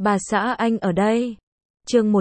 Bà xã anh ở đây. Chương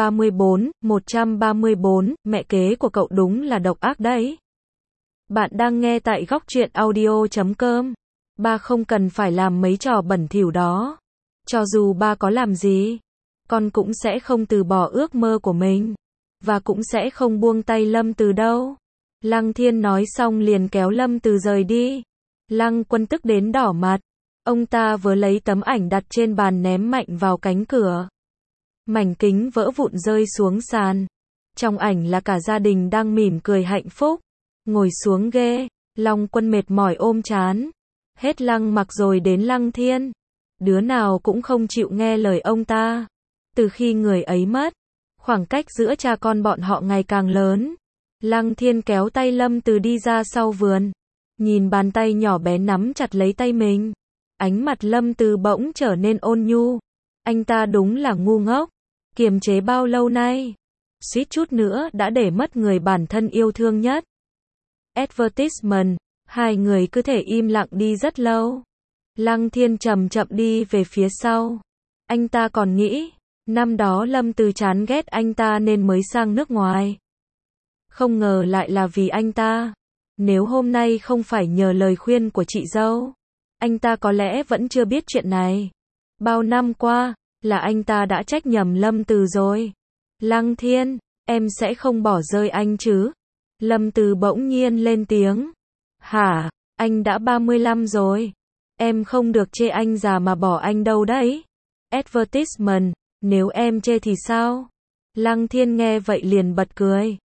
134, mẹ kế của cậu đúng là độc ác đấy. Bạn đang nghe tại góc truyện audio.com. Ba không cần phải làm mấy trò bẩn thỉu đó. Cho dù ba có làm gì, con cũng sẽ không từ bỏ ước mơ của mình. Và cũng sẽ không buông tay Lâm Từ đâu. Lăng Thiên nói xong liền kéo Lâm Từ rời đi. Lăng Quân tức đến đỏ mặt. Ông ta vừa lấy tấm ảnh đặt trên bàn ném mạnh vào cánh cửa. Mảnh kính vỡ vụn rơi xuống sàn. Trong ảnh là cả gia đình đang mỉm cười hạnh phúc. Ngồi xuống ghế, Long Quân mệt mỏi ôm trán. Hết Lăng Mặc rồi đến Lăng Thiên. Đứa nào cũng không chịu nghe lời ông ta. Từ khi người ấy mất, khoảng cách giữa cha con bọn họ ngày càng lớn. Lăng Thiên kéo tay Lâm Từ đi ra sau vườn. Nhìn bàn tay nhỏ bé nắm chặt lấy tay mình. Ánh mặt Lâm Từ bỗng trở nên ôn nhu. Anh ta đúng là ngu ngốc. Kiềm chế bao lâu nay. Suýt chút nữa đã để mất người bản thân yêu thương nhất. Advertisement. Hai người cứ thể im lặng đi rất lâu. Lăng Thiên chậm chậm đi về phía sau. Anh ta còn nghĩ, năm đó Lâm Từ chán ghét anh ta nên mới sang nước ngoài. Không ngờ lại là vì anh ta. Nếu hôm nay không phải nhờ lời khuyên của chị dâu, anh ta có lẽ vẫn chưa biết chuyện này. Bao năm qua, là anh ta đã trách nhầm Lâm Từ rồi. Lăng Thiên, em sẽ không bỏ rơi anh chứ? Lâm Từ bỗng nhiên lên tiếng. Hả, anh đã 35 rồi. Em không được chê anh già mà bỏ anh đâu đấy. Advertisement, nếu em chê thì sao? Lăng Thiên nghe vậy liền bật cười.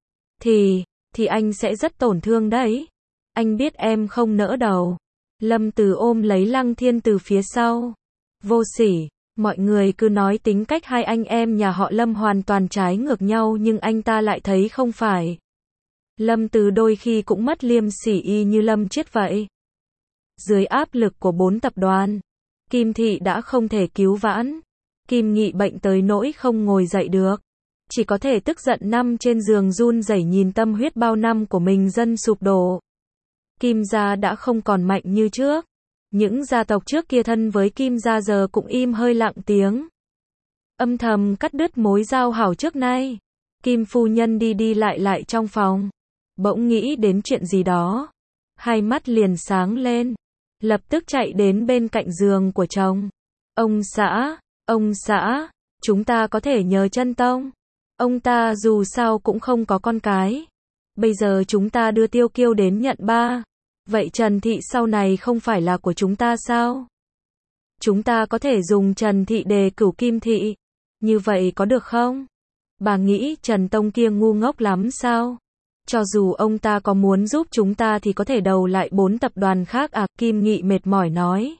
Thì anh sẽ rất tổn thương đấy. Anh biết em không nỡ đầu. Lâm Từ ôm lấy Lăng Thiên từ phía sau. Vô sỉ, mọi người cứ nói tính cách hai anh em nhà họ Lâm hoàn toàn trái ngược nhau nhưng anh ta lại thấy không phải. Lâm Từ đôi khi cũng mất liêm sỉ y như Lâm Triết vậy. Dưới áp lực của 4 tập đoàn, Kim Thị đã không thể cứu vãn. Kim Nghị bệnh tới nỗi không ngồi dậy được. Chỉ có thể tức giận nằm trên giường run rẩy nhìn tâm huyết bao năm của mình dần sụp đổ. Kim gia đã không còn mạnh như trước. Những gia tộc trước kia thân với Kim gia giờ cũng im hơi lặng tiếng. Âm thầm cắt đứt mối giao hảo trước nay. Kim phu nhân đi đi lại trong phòng. Bỗng nghĩ đến chuyện gì đó. Hai mắt liền sáng lên. Lập tức chạy đến bên cạnh giường của chồng. Ông xã, chúng ta có thể nhờ Chân Tông. Ông ta dù sao cũng không có con cái. Bây giờ chúng ta đưa Tiêu Kiêu đến nhận ba. Vậy Trần Thị sau này không phải là của chúng ta sao? Chúng ta có thể dùng Trần Thị đề cử Kim Thị. Như vậy có được không? Bà nghĩ Trần Tông kia ngu ngốc lắm sao? Cho dù ông ta có muốn giúp chúng ta thì có thể đầu lại 4 tập đoàn khác à? Kim Nghị mệt mỏi nói.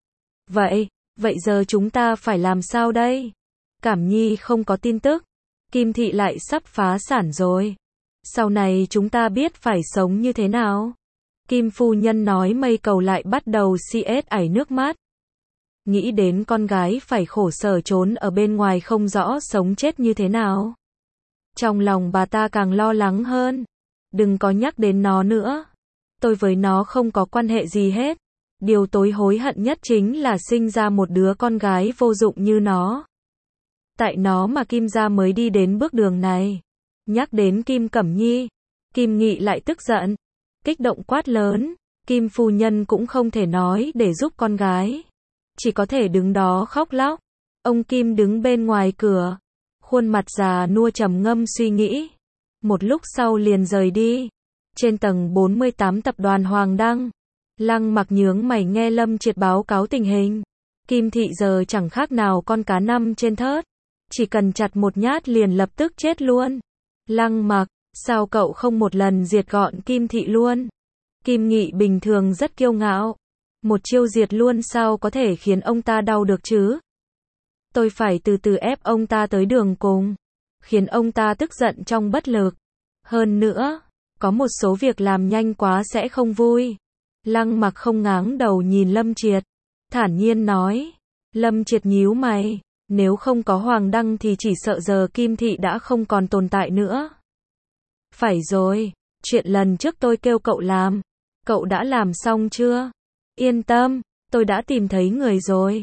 Vậy giờ chúng ta phải làm sao đây? Cảm Nhi không có tin tức. Kim Thị lại sắp phá sản rồi. Sau này chúng ta biết phải sống như thế nào? Kim phu nhân nói mây cầu lại bắt đầu ảy nước mắt. Nghĩ đến con gái phải khổ sở trốn ở bên ngoài không rõ sống chết như thế nào. Trong lòng bà ta càng lo lắng hơn. Đừng có nhắc đến nó nữa. Tôi với nó không có quan hệ gì hết. Điều tôi hối hận nhất chính là sinh ra một đứa con gái vô dụng như nó. Tại nó mà Kim gia mới đi đến bước đường này. Nhắc đến Kim Cẩm Nhi, Kim Nghị lại tức giận. Kích động quát lớn. Kim phu nhân cũng không thể nói để giúp con gái. Chỉ có thể đứng đó khóc lóc. Ông Kim đứng bên ngoài cửa. Khuôn mặt già nua trầm ngâm suy nghĩ. Một lúc sau liền rời đi. Trên tầng 48 tập đoàn Hoàng Đăng. Lăng Mặc nhướng mày nghe Lâm Triệt báo cáo tình hình. Kim Thị giờ chẳng khác nào con cá nằm trên thớt. Chỉ cần chặt một nhát liền lập tức chết luôn. Lăng Mặc, sao cậu không một lần diệt gọn Kim Thị luôn? Kim Nghị bình thường rất kiêu ngạo. Một chiêu diệt luôn sao có thể khiến ông ta đau được chứ? Tôi phải từ từ ép ông ta tới đường cùng. Khiến ông ta tức giận trong bất lực. Hơn nữa, có một số việc làm nhanh quá sẽ không vui. Lăng Mặc không ngáng đầu nhìn Lâm Triệt. Thản nhiên nói. Lâm Triệt nhíu mày. Nếu không có Hoàng Đăng thì chỉ sợ giờ Kim Thị đã không còn tồn tại nữa. Phải rồi, chuyện lần trước tôi kêu cậu làm. Cậu đã làm xong chưa? Yên tâm, tôi đã tìm thấy người rồi.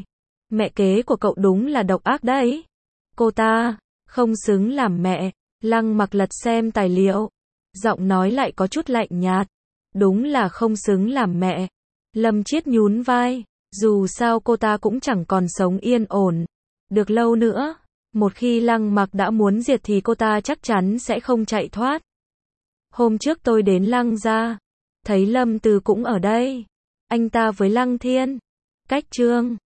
Mẹ kế của cậu đúng là độc ác đấy. Cô ta không xứng làm mẹ. Lăng Mặc lật xem tài liệu, giọng nói lại có chút lạnh nhạt. Đúng là không xứng làm mẹ. Lâm Chiết nhún vai, dù sao cô ta cũng chẳng còn sống yên ổn được lâu nữa. Một khi Lăng Mặc đã muốn diệt thì cô ta chắc chắn sẽ không chạy thoát. Hôm trước tôi đến Lăng gia, thấy Lâm Từ cũng ở đây. Anh ta với Lăng Thiên cách Trương